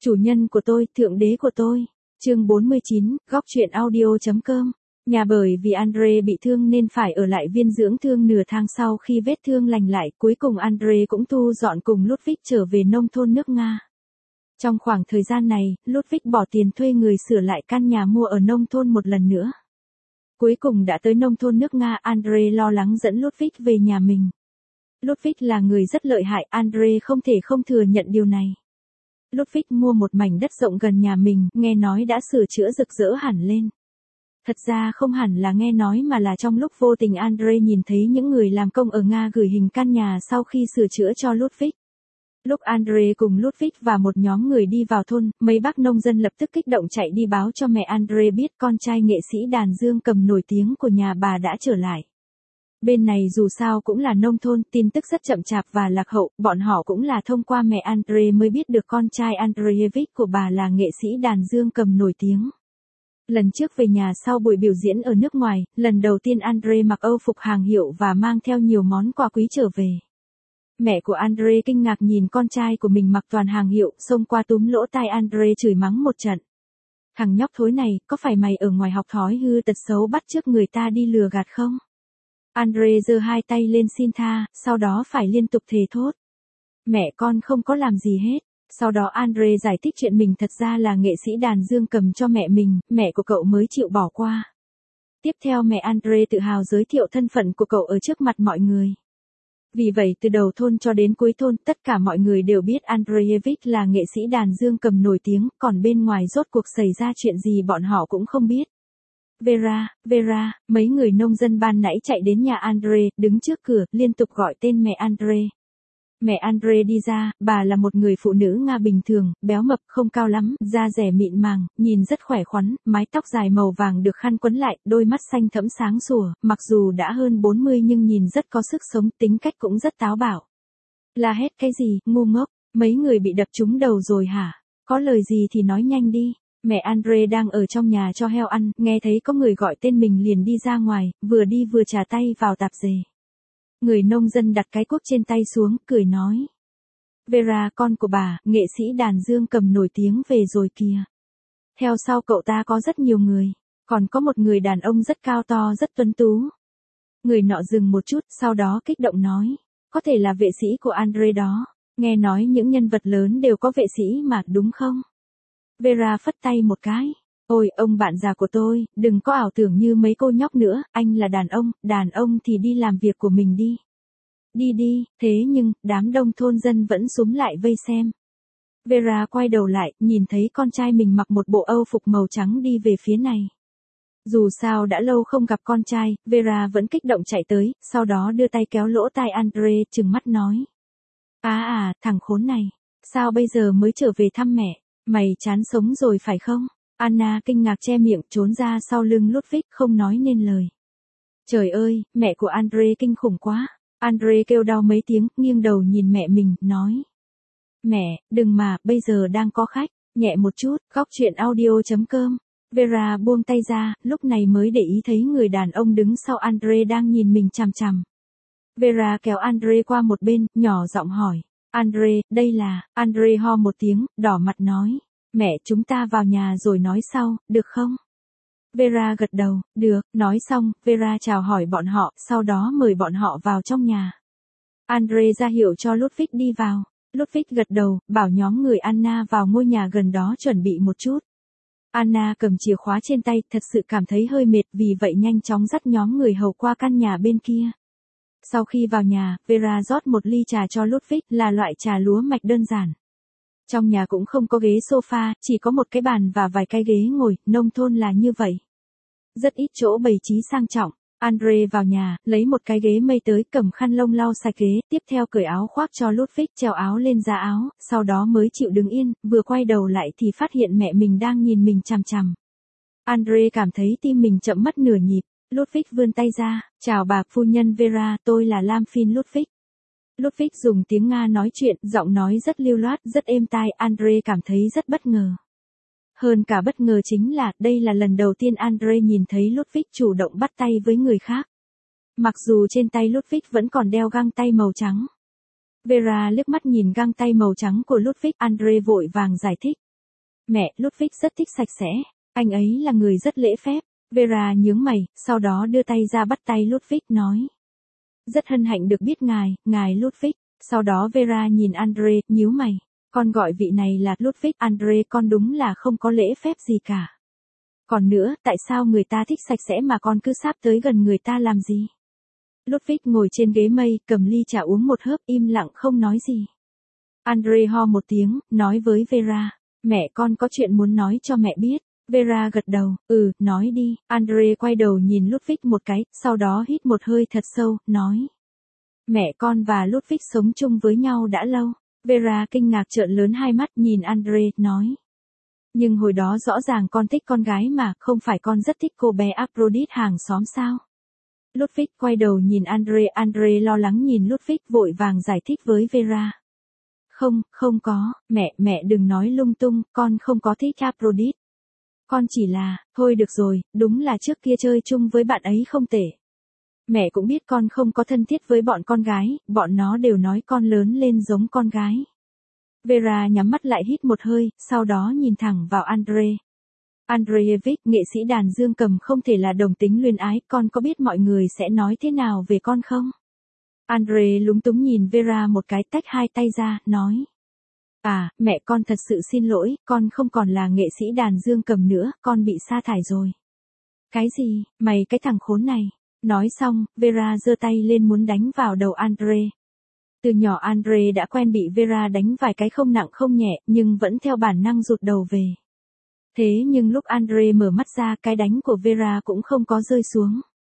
Chủ nhân của tôi, thượng đế của tôi. Chương 49, góc truyện audio.com. Nhà bởi vì Andre bị thương nên phải ở lại viên dưỡng thương nửa tháng sau khi vết thương lành lại, cuối cùng Andre cũng thu dọn cùng Ludwig trở về nông thôn nước Nga. Trong khoảng thời gian này, Ludwig bỏ tiền thuê người sửa lại căn nhà mua ở nông thôn một lần nữa. Cuối cùng đã tới nông thôn nước Nga, Andre lo lắng dẫn Ludwig về nhà mình. Ludwig là người rất lợi hại, Andre không thể không thừa nhận điều này. Ludwig mua một mảnh đất rộng gần nhà mình, nghe nói đã sửa chữa rực rỡ hẳn lên. Thật ra không hẳn là nghe nói mà là trong lúc vô tình Andre nhìn thấy những người làm công ở Nga gửi hình căn nhà sau khi sửa chữa cho Ludwig. Lúc Andre cùng Ludwig và một nhóm người đi vào thôn, mấy bác nông dân lập tức kích động chạy đi báo cho mẹ Andre biết con trai nghệ sĩ đàn dương cầm nổi tiếng của nhà bà đã trở lại. Bên này dù sao cũng là nông thôn, tin tức rất chậm chạp và lạc hậu, bọn họ cũng là thông qua mẹ Andre mới biết được con trai Andreevich của bà là nghệ sĩ đàn dương cầm nổi tiếng. Lần trước về nhà sau buổi biểu diễn ở nước ngoài, lần đầu tiên Andre mặc âu phục hàng hiệu và mang theo nhiều món quà quý trở về. Mẹ của Andre kinh ngạc nhìn con trai của mình mặc toàn hàng hiệu, xông qua túm lỗ tai Andre chửi mắng một trận. Thằng nhóc thối này, có phải mày ở ngoài học thói hư tật xấu bắt chước người ta đi lừa gạt không? Andre giơ hai tay lên xin tha, sau đó phải liên tục thề thốt. Mẹ con không có làm gì hết. Sau đó Andre giải thích chuyện mình thật ra là nghệ sĩ đàn dương cầm cho mẹ mình, mẹ của cậu mới chịu bỏ qua. Tiếp theo mẹ Andre tự hào giới thiệu thân phận của cậu ở trước mặt mọi người. Vì vậy từ đầu thôn cho đến cuối thôn, tất cả mọi người đều biết Andreevich là nghệ sĩ đàn dương cầm nổi tiếng, còn bên ngoài rốt cuộc xảy ra chuyện gì bọn họ cũng không biết. Vera, mấy người nông dân ban nãy chạy đến nhà Andre, đứng trước cửa, liên tục gọi tên mẹ Andre. Mẹ Andre đi ra, bà là một người phụ nữ Nga bình thường, béo mập, không cao lắm, da dẻ mịn màng, nhìn rất khỏe khoắn, mái tóc dài màu vàng được khăn quấn lại, đôi mắt xanh thẫm sáng sủa, mặc dù đã hơn 40 nhưng nhìn rất có sức sống, tính cách cũng rất táo bạo. La hét cái gì, ngu ngốc, mấy người bị đập trúng đầu rồi hả? Có lời gì thì nói nhanh đi. Mẹ Andre đang ở trong nhà cho heo ăn, nghe thấy có người gọi tên mình liền đi ra ngoài, vừa đi vừa chà tay vào tạp dề. Người nông dân đặt cái cuốc trên tay xuống, cười nói. Vera, con của bà, nghệ sĩ đàn dương cầm nổi tiếng về rồi kìa. Theo sau cậu ta có rất nhiều người, còn có một người đàn ông rất cao to rất tuấn tú. Người nọ dừng một chút, sau đó kích động nói. Có thể là vệ sĩ của Andre đó, nghe nói những nhân vật lớn đều có vệ sĩ mà, đúng không? Vera phất tay một cái. Ôi, ông bạn già của tôi, đừng có ảo tưởng như mấy cô nhóc nữa, anh là đàn ông thì đi làm việc của mình đi. Đi, thế nhưng, đám đông thôn dân vẫn xúm lại vây xem. Vera quay đầu lại, nhìn thấy con trai mình mặc một bộ âu phục màu trắng đi về phía này. Dù sao đã lâu không gặp con trai, Vera vẫn kích động chạy tới, sau đó đưa tay kéo lỗ tai Andre, trừng mắt nói. Thằng khốn này, sao bây giờ mới trở về thăm mẹ? Mày chán sống rồi phải không? Anna kinh ngạc che miệng trốn ra sau lưng Ludwig không nói nên lời. Trời ơi, mẹ của Andre kinh khủng quá. Andre kêu đau mấy tiếng, nghiêng đầu nhìn mẹ mình, nói. Mẹ, đừng mà, bây giờ đang có khách, nhẹ một chút, góc truyện audio.com. Vera buông tay ra, lúc này mới để ý thấy người đàn ông đứng sau Andre đang nhìn mình chằm chằm. Vera kéo Andre qua một bên, nhỏ giọng hỏi. Andre, đây là, Andre ho một tiếng, đỏ mặt nói. Mẹ, chúng ta vào nhà rồi nói sau, được không? Vera gật đầu, được, nói xong, Vera chào hỏi bọn họ, sau đó mời bọn họ vào trong nhà. Andre ra hiệu cho Ludwig đi vào. Ludwig gật đầu, bảo nhóm người Anna vào ngôi nhà gần đó chuẩn bị một chút. Anna cầm chìa khóa trên tay, thật sự cảm thấy hơi mệt, vì vậy nhanh chóng dắt nhóm người hầu qua căn nhà bên kia. Sau khi vào nhà, Vera rót một ly trà cho Ludwig, là loại trà lúa mạch đơn giản. Trong nhà cũng không có ghế sofa, chỉ có một cái bàn và vài cái ghế ngồi, nông thôn là như vậy. Rất ít chỗ bày trí sang trọng. Andre vào nhà, lấy một cái ghế mây tới, cầm khăn lông lau sạch ghế, tiếp theo cởi áo khoác cho Ludwig, treo áo lên giá áo, sau đó mới chịu đứng yên, vừa quay đầu lại thì phát hiện mẹ mình đang nhìn mình chằm chằm. Andre cảm thấy tim mình chậm mất nửa nhịp. Ludwig vươn tay ra, chào bà phu nhân Vera, tôi là Lamfin Ludwig. Ludwig dùng tiếng Nga nói chuyện, giọng nói rất lưu loát, rất êm tai, Andre cảm thấy rất bất ngờ. Hơn cả bất ngờ chính là, đây là lần đầu tiên Andre nhìn thấy Ludwig chủ động bắt tay với người khác. Mặc dù trên tay Ludwig vẫn còn đeo găng tay màu trắng. Vera liếc mắt nhìn găng tay màu trắng của Ludwig, Andre vội vàng giải thích. Mẹ, Ludwig rất thích sạch sẽ. Anh ấy là người rất lễ phép. Vera nhướng mày, sau đó đưa tay ra bắt tay Ludwig nói. Rất hân hạnh được biết ngài Ludwig. Sau đó Vera nhìn Andre, nhíu mày. Con gọi vị này là Ludwig. Andre, con đúng là không có lễ phép gì cả. Còn nữa, tại sao người ta thích sạch sẽ mà con cứ sáp tới gần người ta làm gì? Ludwig ngồi trên ghế mây, cầm ly trà uống một hớp, im lặng không nói gì. Andre ho một tiếng, nói với Vera. Mẹ, con có chuyện muốn nói cho mẹ biết. Vera gật đầu, nói đi. Andre quay đầu nhìn Ludwig một cái, sau đó hít một hơi thật sâu, nói. Mẹ, con và Ludwig sống chung với nhau đã lâu. Vera kinh ngạc trợn lớn hai mắt nhìn Andre, nói. Nhưng hồi đó rõ ràng con thích con gái mà, không phải con rất thích cô bé Aphrodite hàng xóm sao? Ludwig quay đầu nhìn Andre lo lắng nhìn Ludwig vội vàng giải thích với Vera. Không có, mẹ đừng nói lung tung, con không có thích Aphrodite. Con chỉ là, thôi được rồi, đúng là trước kia chơi chung với bạn ấy không tệ. Mẹ cũng biết con không có thân thiết với bọn con gái, bọn nó đều nói con lớn lên giống con gái. Vera nhắm mắt lại hít một hơi, sau đó nhìn thẳng vào Andre. Andreevich, nghệ sĩ đàn dương cầm không thể là đồng tính luyến ái, con có biết mọi người sẽ nói thế nào về con không? Andre lúng túng nhìn Vera một cái, tách hai tay ra, nói. Mẹ, con thật sự xin lỗi, con không còn là nghệ sĩ đàn dương cầm nữa, con bị sa thải rồi. Cái gì, mày cái thằng khốn này. Nói xong, Vera giơ tay lên muốn đánh vào đầu Andre. Từ nhỏ Andre đã quen bị Vera đánh vài cái không nặng không nhẹ, nhưng vẫn theo bản năng rụt đầu về. Thế nhưng lúc Andre mở mắt ra, cái đánh của Vera cũng không có rơi xuống.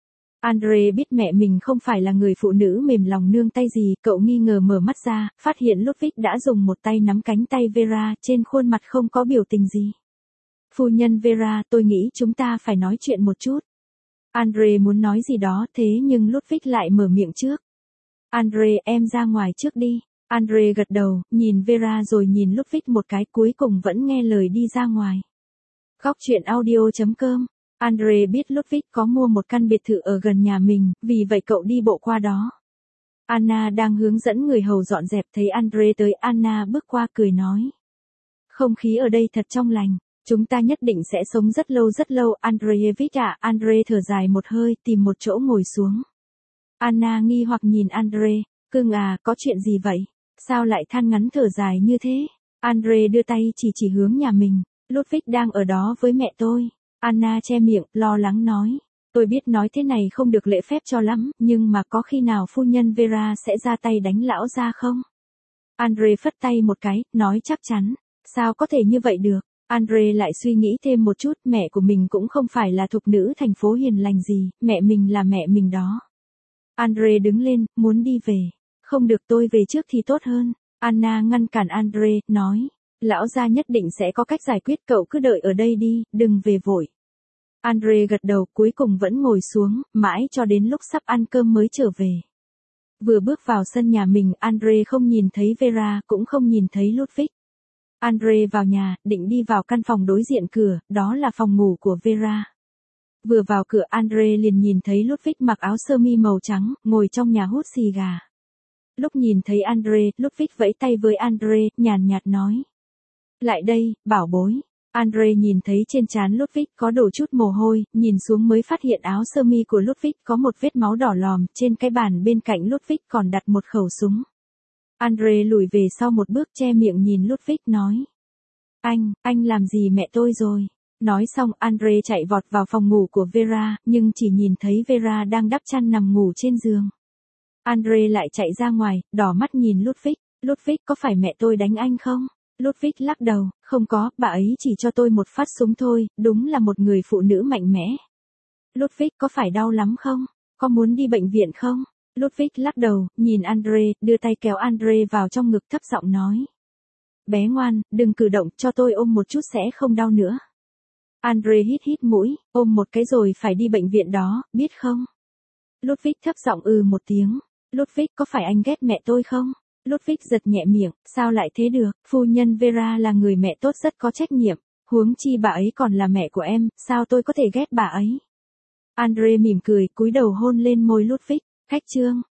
Andre biết mẹ mình không phải là người phụ nữ mềm lòng nương tay gì, cậu nghi ngờ mở mắt ra, phát hiện Ludwig đã dùng một tay nắm cánh tay Vera, trên khuôn mặt không có biểu tình gì. Phu nhân Vera, tôi nghĩ chúng ta phải nói chuyện một chút. Andre muốn nói gì đó, thế nhưng Ludwig lại mở miệng trước. Andre, em ra ngoài trước đi. Andre gật đầu, nhìn Vera rồi nhìn Ludwig một cái, cuối cùng vẫn nghe lời đi ra ngoài. Góc truyện audio.com. Andre biết Ludwig có mua một căn biệt thự ở gần nhà mình, vì vậy cậu đi bộ qua đó. Anna đang hướng dẫn người hầu dọn dẹp, thấy Andre tới, Anna bước qua cười nói. Không khí ở đây thật trong lành, chúng ta nhất định sẽ sống rất lâu, Andreevich ạ. Andre thở dài một hơi, tìm một chỗ ngồi xuống. Anna nghi hoặc nhìn Andre, cưng à, có chuyện gì vậy? Sao lại than ngắn thở dài như thế? Andre đưa tay chỉ hướng nhà mình, Ludwig đang ở đó với mẹ tôi. Anna che miệng, lo lắng nói. Tôi biết nói thế này không được lễ phép cho lắm, nhưng mà có khi nào phu nhân Vera sẽ ra tay đánh lão ra không? Andre phất tay một cái, nói chắc chắn. Sao có thể như vậy được? Andre lại suy nghĩ thêm một chút, mẹ của mình cũng không phải là thục nữ thành phố hiền lành gì, mẹ mình là mẹ mình đó. Andre đứng lên, muốn đi về. Không được, tôi về trước thì tốt hơn. Anna ngăn cản Andre, nói. Lão gia nhất định sẽ có cách giải quyết, cậu cứ đợi ở đây đi, đừng về vội. Andre gật đầu, cuối cùng vẫn ngồi xuống, mãi cho đến lúc sắp ăn cơm mới trở về. Vừa bước vào sân nhà mình, Andre không nhìn thấy Vera, cũng không nhìn thấy Ludwig. Andre vào nhà, định đi vào căn phòng đối diện cửa, đó là phòng ngủ của Vera. Vừa vào cửa, Andre liền nhìn thấy Ludwig mặc áo sơ mi màu trắng, ngồi trong nhà hút xì gà. Lúc nhìn thấy Andre, Ludwig vẫy tay với Andre, nhàn nhạt nói. Lại đây, bảo bối. Andre nhìn thấy trên trán Ludwig có đổ chút mồ hôi, nhìn xuống mới phát hiện áo sơ mi của Ludwig có một vết máu đỏ lòm, trên cái bàn bên cạnh Ludwig còn đặt một khẩu súng. Andre lùi về sau một bước, che miệng nhìn Ludwig nói. Anh làm gì mẹ tôi rồi? Nói xong, Andre chạy vọt vào phòng ngủ của Vera, nhưng chỉ nhìn thấy Vera đang đắp chăn nằm ngủ trên giường. Andre lại chạy ra ngoài, đỏ mắt nhìn Ludwig. Ludwig, có phải mẹ tôi đánh anh không? Ludwig lắc đầu, không có, bà ấy chỉ cho tôi một phát súng thôi, đúng là một người phụ nữ mạnh mẽ. Ludwig, có phải đau lắm không? Có muốn đi bệnh viện không? Ludwig lắc đầu, nhìn Andre, đưa tay kéo Andre vào trong ngực, thấp giọng nói. Bé ngoan, đừng cử động, cho tôi ôm một chút sẽ không đau nữa. Andre hít mũi, ôm một cái rồi phải đi bệnh viện đó, biết không? Ludwig thấp giọng một tiếng. Ludwig, có phải anh ghét mẹ tôi không? Ludwig giật nhẹ miệng, sao lại thế được, phu nhân Vera là người mẹ tốt rất có trách nhiệm, huống chi bà ấy còn là mẹ của em, sao tôi có thể ghét bà ấy? Andre mỉm cười, cúi đầu hôn lên môi Ludwig, khách trương.